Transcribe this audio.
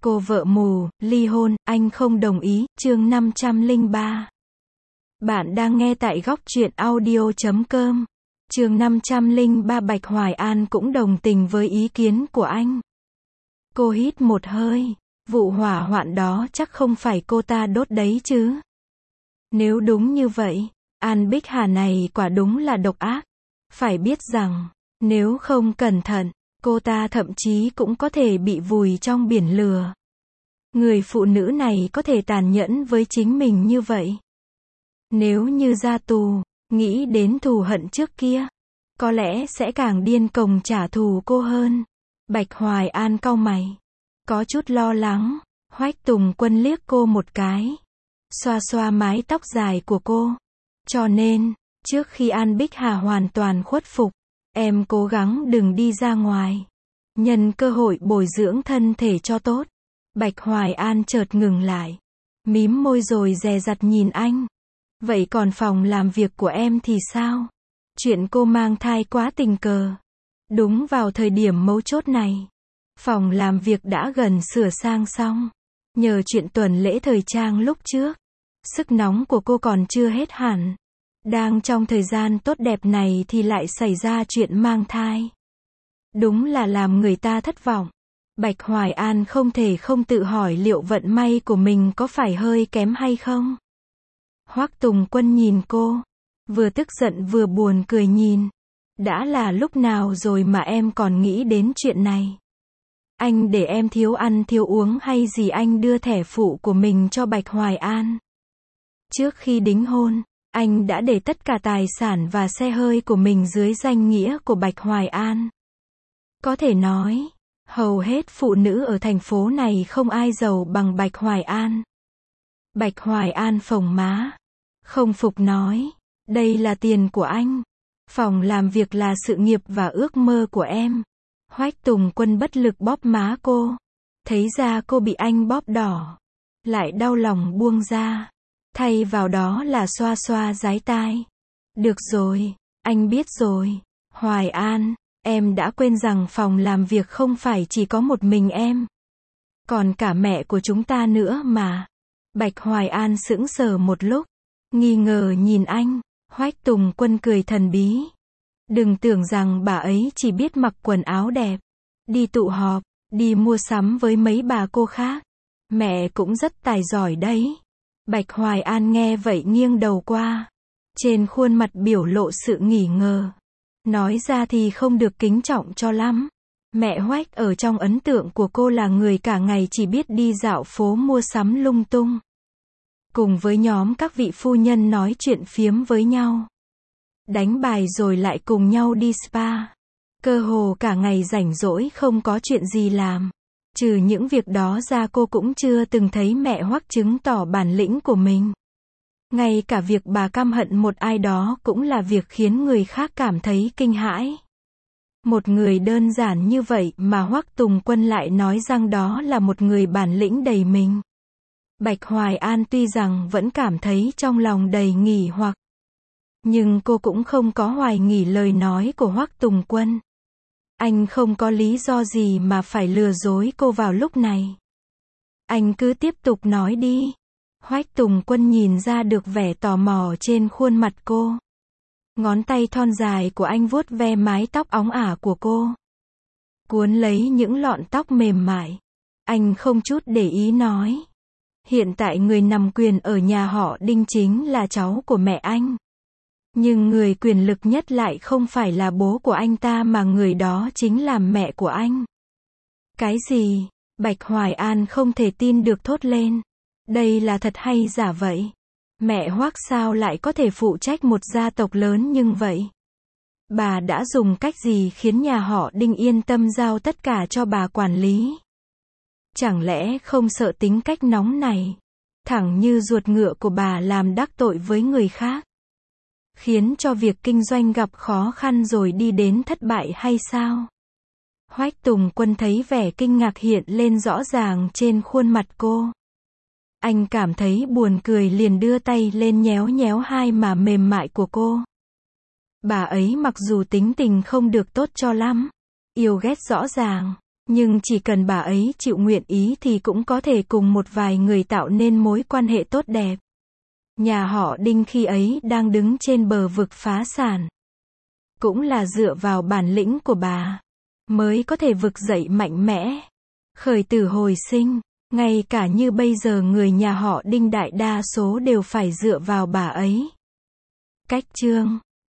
Cô vợ mù, ly hôn, anh không đồng ý, chương 503. Bạn đang nghe tại góc truyện audio.com. Chương 503. Bạch Hoài An cũng đồng tình với ý kiến của anh. Cô hít một hơi. Vụ hỏa hoạn đó chắc không phải cô ta đốt đấy chứ. Nếu đúng như vậy, An Bích Hà này quả đúng là độc ác. Phải biết rằng, nếu không cẩn thận, cô ta thậm chí cũng có thể bị vùi trong biển lửa. Người phụ nữ này có thể tàn nhẫn với chính mình như vậy. Nếu như ra tù, nghĩ đến thù hận trước kia, có lẽ sẽ càng điên cuồng trả thù cô hơn. Bạch Hoài An cau mày, có chút lo lắng. Hoách Tùng Quân liếc cô một cái, xoa xoa mái tóc dài của cô. Cho nên, trước khi An Bích Hà hoàn toàn khuất phục, em cố gắng đừng đi ra ngoài. Nhân cơ hội bồi dưỡng thân thể cho tốt. Bạch Hoài An chợt ngừng lại, mím môi rồi dè dặt nhìn anh. Vậy còn phòng làm việc của em thì sao? Chuyện cô mang thai quá tình cờ. Đúng vào thời điểm mấu chốt này, phòng làm việc đã gần sửa sang xong. Nhờ chuyện tuần lễ thời trang lúc trước, sức nóng của cô còn chưa hết hẳn. Đang trong thời gian tốt đẹp này thì lại xảy ra chuyện mang thai. Đúng là làm người ta thất vọng. Bạch Hoài An không thể không tự hỏi liệu vận may của mình có phải hơi kém hay không. Hoắc Tùng Quân nhìn cô, vừa tức giận vừa buồn cười nhìn. Đã là lúc nào rồi mà em còn nghĩ đến chuyện này? Anh để em thiếu ăn thiếu uống hay gì? Anh đưa thẻ phụ của mình cho Bạch Hoài An. Trước khi đính hôn, anh đã để tất cả tài sản và xe hơi của mình dưới danh nghĩa của Bạch Hoài An. Có thể nói, hầu hết phụ nữ ở thành phố này không ai giàu bằng Bạch Hoài An. Bạch Hoài An phồng má, không phục nói, đây là tiền của anh. Phòng làm việc là sự nghiệp và ước mơ của em. Hoách Tùng Quân bất lực bóp má cô. Thấy ra cô bị anh bóp đỏ, lại đau lòng buông ra. Thay vào đó là xoa xoa dái tai. Được rồi, anh biết rồi. Hoài An, em đã quên rằng phòng làm việc không phải chỉ có một mình em. Còn cả mẹ của chúng ta nữa mà. Bạch Hoài An sững sờ một lúc, nghi ngờ nhìn anh. Hoách Tùng Quân cười thần bí. Đừng tưởng rằng bà ấy chỉ biết mặc quần áo đẹp, đi tụ họp, đi mua sắm với mấy bà cô khác. Mẹ cũng rất tài giỏi đấy. Bạch Hoài An nghe vậy nghiêng đầu qua. Trên khuôn mặt biểu lộ sự nghi ngờ. Nói ra thì không được kính trọng cho lắm. Mẹ Hoách ở trong ấn tượng của cô là người cả ngày chỉ biết đi dạo phố mua sắm lung tung. Cùng với nhóm các vị phu nhân nói chuyện phiếm với nhau. Đánh bài rồi lại cùng nhau đi spa. Cơ hồ cả ngày rảnh rỗi không có chuyện gì làm. Trừ những việc đó ra cô cũng chưa từng thấy mẹ Hoắc chứng tỏ bản lĩnh của mình. Ngay cả việc bà căm hận một ai đó cũng là việc khiến người khác cảm thấy kinh hãi. Một người đơn giản như vậy mà Hoắc Tùng Quân lại nói rằng đó là một người bản lĩnh đầy mình. Bạch Hoài An tuy rằng vẫn cảm thấy trong lòng đầy nghi hoặc, nhưng cô cũng không có hoài nghi lời nói của Hoắc Tùng Quân. Anh không có lý do gì mà phải lừa dối cô vào lúc này. Anh cứ tiếp tục nói đi. Hoắc Tùng Quân nhìn ra được vẻ tò mò trên khuôn mặt cô. Ngón tay thon dài của anh vuốt ve mái tóc óng ả của cô, cuốn lấy những lọn tóc mềm mại. Anh không chút để ý nói. Hiện tại người nắm quyền ở nhà họ Đinh chính là cháu của mẹ anh. Nhưng người quyền lực nhất lại không phải là bố của anh ta mà người đó chính là mẹ của anh. Cái gì? Bạch Hoài An không thể tin được thốt lên. Đây là thật hay giả vậy? Mẹ Hoắc sao lại có thể phụ trách một gia tộc lớn như vậy? Bà đã dùng cách gì khiến nhà họ Đinh yên tâm giao tất cả cho bà quản lý? Chẳng lẽ không sợ tính cách nóng này, thẳng như ruột ngựa của bà làm đắc tội với người khác, khiến cho việc kinh doanh gặp khó khăn rồi đi đến thất bại hay sao? Hoách Tùng Quân thấy vẻ kinh ngạc hiện lên rõ ràng trên khuôn mặt cô. Anh cảm thấy buồn cười liền đưa tay lên nhéo nhéo hai má mềm mại của cô. Bà ấy mặc dù tính tình không được tốt cho lắm, yêu ghét rõ ràng, Nhưng chỉ cần bà ấy chịu nguyện ý thì cũng có thể cùng một vài người tạo nên mối quan hệ tốt đẹp. Nhà họ Đinh khi ấy đang đứng trên bờ vực phá sản. Cũng là dựa vào bản lĩnh của bà mới có thể vực dậy mạnh mẽ, khởi tử hồi sinh. Ngay cả như bây giờ người nhà họ Đinh đại đa số đều phải dựa vào bà ấy. Cách chương